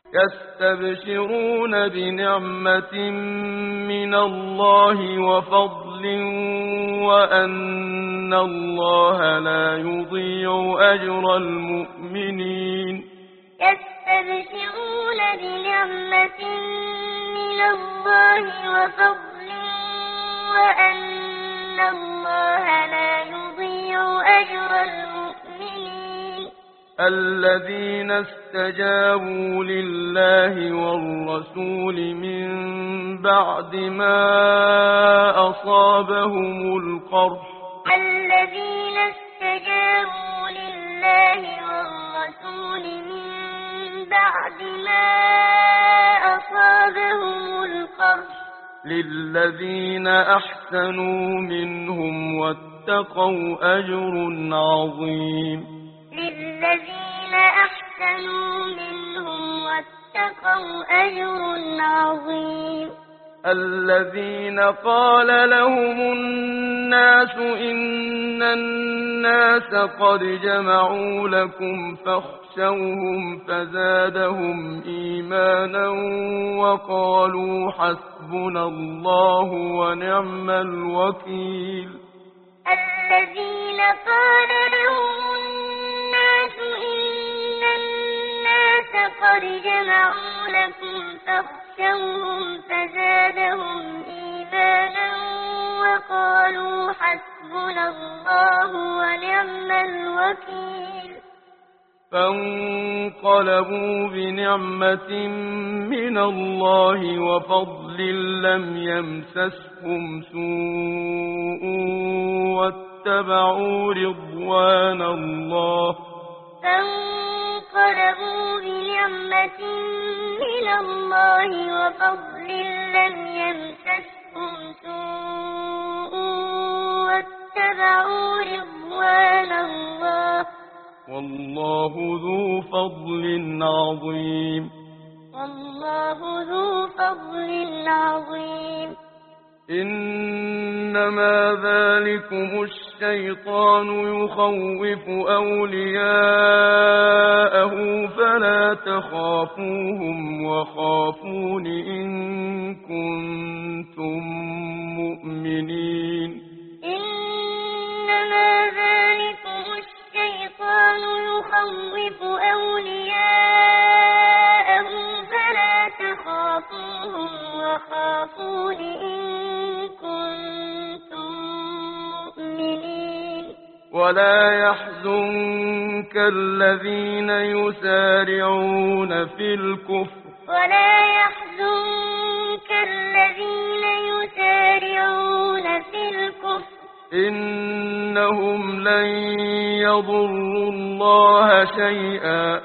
يستبشرون بنعمة من الله وفضل وأن الله لا يضيع أجر المؤمنين. يستبشرون بنعمة من الله وفضل وأن الله لا يضيع أجر المؤمنين. الذين استجابوا لله والرسول من بعد ما أصابهم القرح. الذين استجابوا لله والرسول من بعد ما أصابهم القرح. للذين أحسنوا منهم واتقوا أجر عظيم. للذين أحسنوا منهم واتقوا أجر عظيم. الذين قال لهم الناس إن الناس قد جمعوا لكم فاخشوهم فزادهم إيمانا وقالوا حسبنا الله ونعم الوكيل. الذين قال لهم الناس إن الناس قد جمعوا لكم فاخشوهم فزادهم إيمانا وقالوا حسبنا الله ونعم الوكيل. فانقلبوا بنعمة من الله وفضل لم يمسسهم سوء واتبعوا رضوان الله. فانقلبوا بنعمة من الله وفضل لم يمسسهم سوء واتبعوا رضوان الله. والله ذو فضل عظيم. والله ذو فضل عظيم. إنما ذلكم الشيطان يخوف أولياءه فلا تخافوهم وخافون إن كنتم مؤمنين. إنما ذلكم الشيطان يخوف أولياءه فلا تخافوهم وخافون إن كنتم مؤمنين. ولا يحزنك الذين يسارعون في الكفر. ولا يحزنك الذين يسارعون في الكفر. إنهم لن يضروا الله شيئا.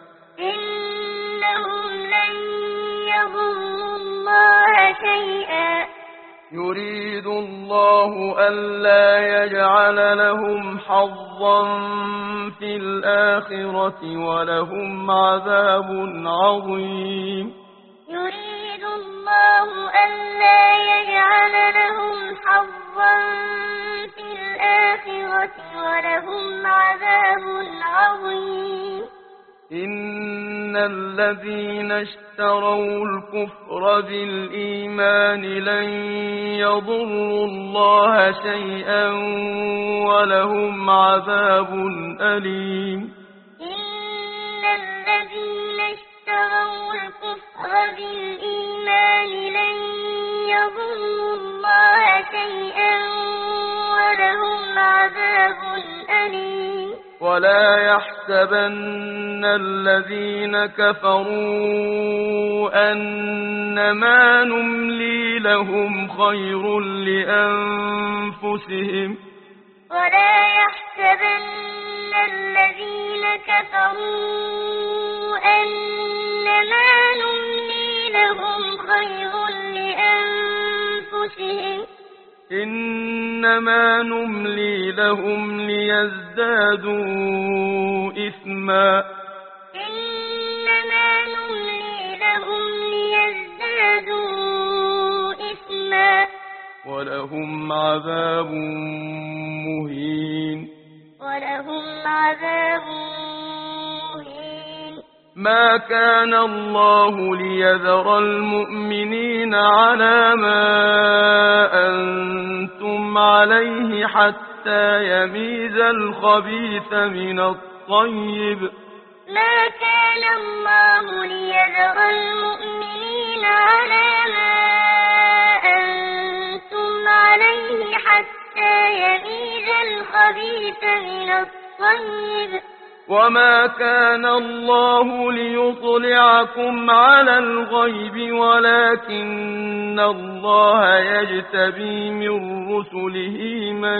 إنهم لن يضروا الله شيئا. يريد الله ألا يجعل لهم حظا في الآخرة ولهم عذاب عظيم. يريد الله ألا يجعل لهم حظا في الآخرة ولهم عذاب عظيم. إن الذين اشتروا الكفر بالإيمان لن يضروا الله شيئا ولهم عذاب أليم. إن الذين اشتروا الكفر بالإيمان لن يضروا الله شيئا ولهم عذاب أليم. ولا يحسبن الذين كفروا أنما نملي لهم خير لأنفسهم. ولا يحسبن الذين كفروا أنما نملي لهم خير لأنفسهم. إنما نملي لهم ليزدادوا إثما. إنما نملي لهم ليزدادوا إثما. ولهم عذاب مهين. ولهم عذاب مهين. ما كان الله ليذر المؤمنين على ما أنتم عليه حتى يميز الخبيث من الطيب. ما كان الله ليذر المؤمنين على ما أنتم عليه حتى يميز الخبيث من الطيب. وما كان الله ليطلعكم على الغيب ولكن الله يجتبي من رسله من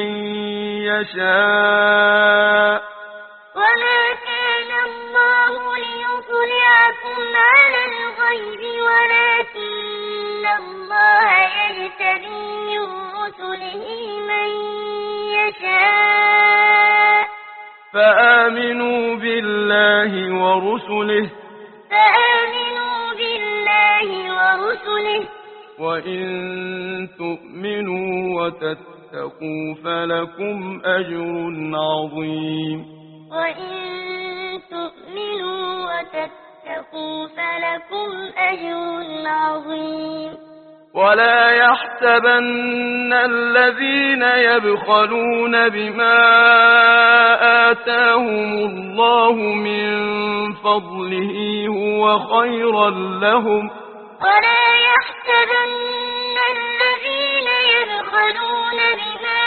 يشاء. وما كان الله ليطلعكم على الغيب ولكن الله يجتبي من رسله من يشاء. فآمنوا بالله ورسله وإن تؤمنوا وتتقوا فلكم أجر عظيم. وإن تؤمنوا وتتقوا فلكم أجر عظيم. ولا يحسبن الذين يبخلون بما آتاهم الله من فضله هو خيرا لهم. ولا يحسبن الذين يبخلون بما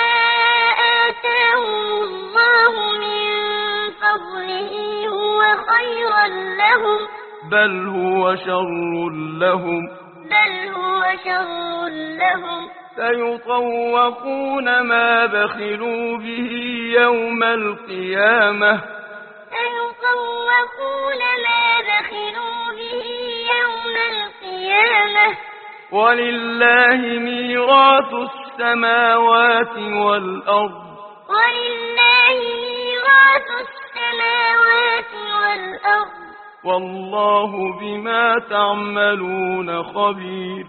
آتاهم الله من فضله هو خيرا لهم. بل هو شر لهم. سيطوقون ما بخلوا به يوم القيامة. ولله ميراث السماوات والأرض. والله بما تعملون خبير.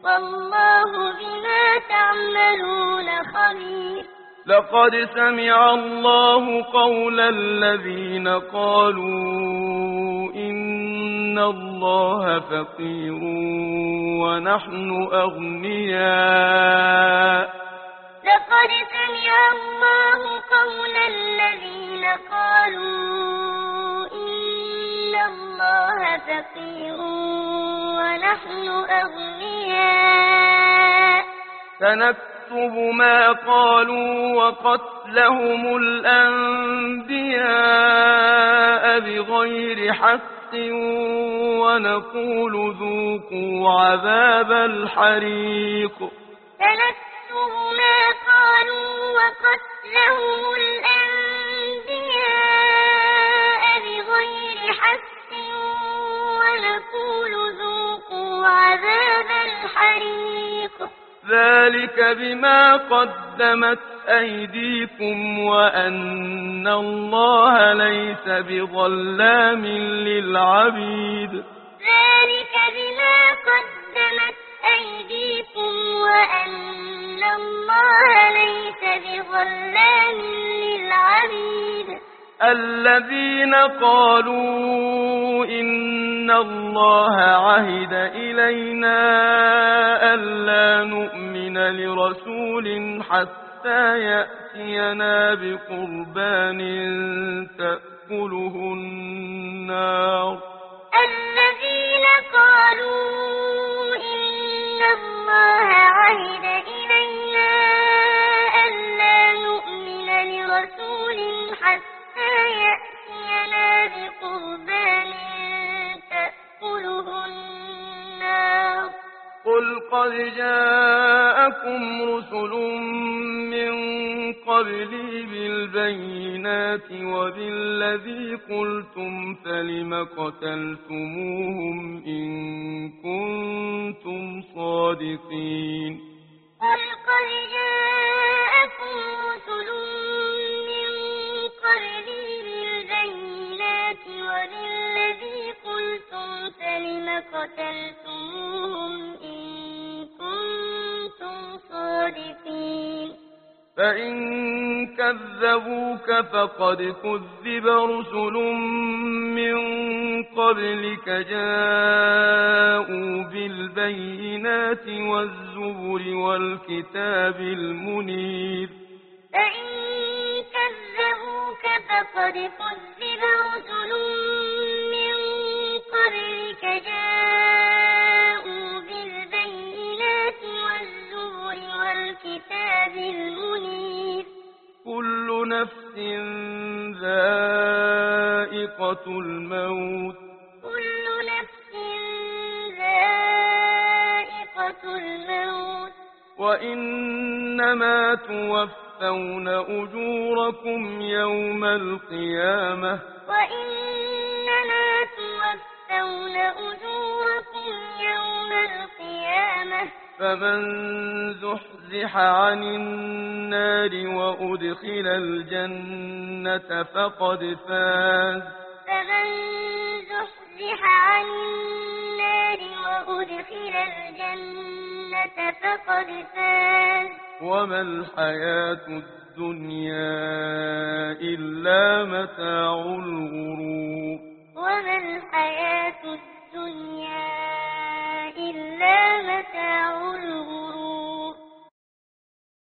لقد سمع الله قول الذين قالوا إن الله فقير ونحن أغنياء. لقد سمع الله قول الذين قالوا إن الله فقير ونحن أغنياء. سنكتب ما قالوا وقتلهم الأنبياء بغير حق ونقول ذوقوا عذاب الحريق. سنكتب ما قالوا وقتلهم الأنبياء بغير حق ونقول ذوقوا عذاب الحريق. ذلك بما قدمت أيديكم وأن الله ليس بظلام للعبيد. ذلك بما قدمت أيديكم وأن الله ليس بظلام للعبيد. الذين قالوا إن الله عهد إلينا ألا نؤمن لرسول حتى يأتينا بقربان تأكله النار. الذين قالوا إن الله عهد إلينا ألا نؤمن لرسول حتى يأتينا بقربان تأكله النار. قل قد جاءكم رسل من قبلي بالبينات وبالذي قلتم فلم قتلتموهم إن كنتم صادقين. قل قد جاءكم رسل من قبلي بالبينات وبالذي قلتم فلم قتلتموهم إن كنتم صادقين. فإن كذبوك فقد كذب رسل من قبلك جاءوا بالبينات والزبر والكتاب المنير فإن كذبوك فقد كذب رسل من قبلك جاءوا بالبينات والزبر والكتاب المنير كل نفس ذائقة الموت كل نفس ذائقة الموت وإنما توفون أجوركم يوم القيامة وإنما توفون أجوركم يوم القيامة فمن زحزح عن النار وأدخل الجنة فقد فاز فمن زحزح عن النار وأدخل الجنة فقد فاز وما الحياة الدنيا إلا متاع الغرور وما الحياة الدنيا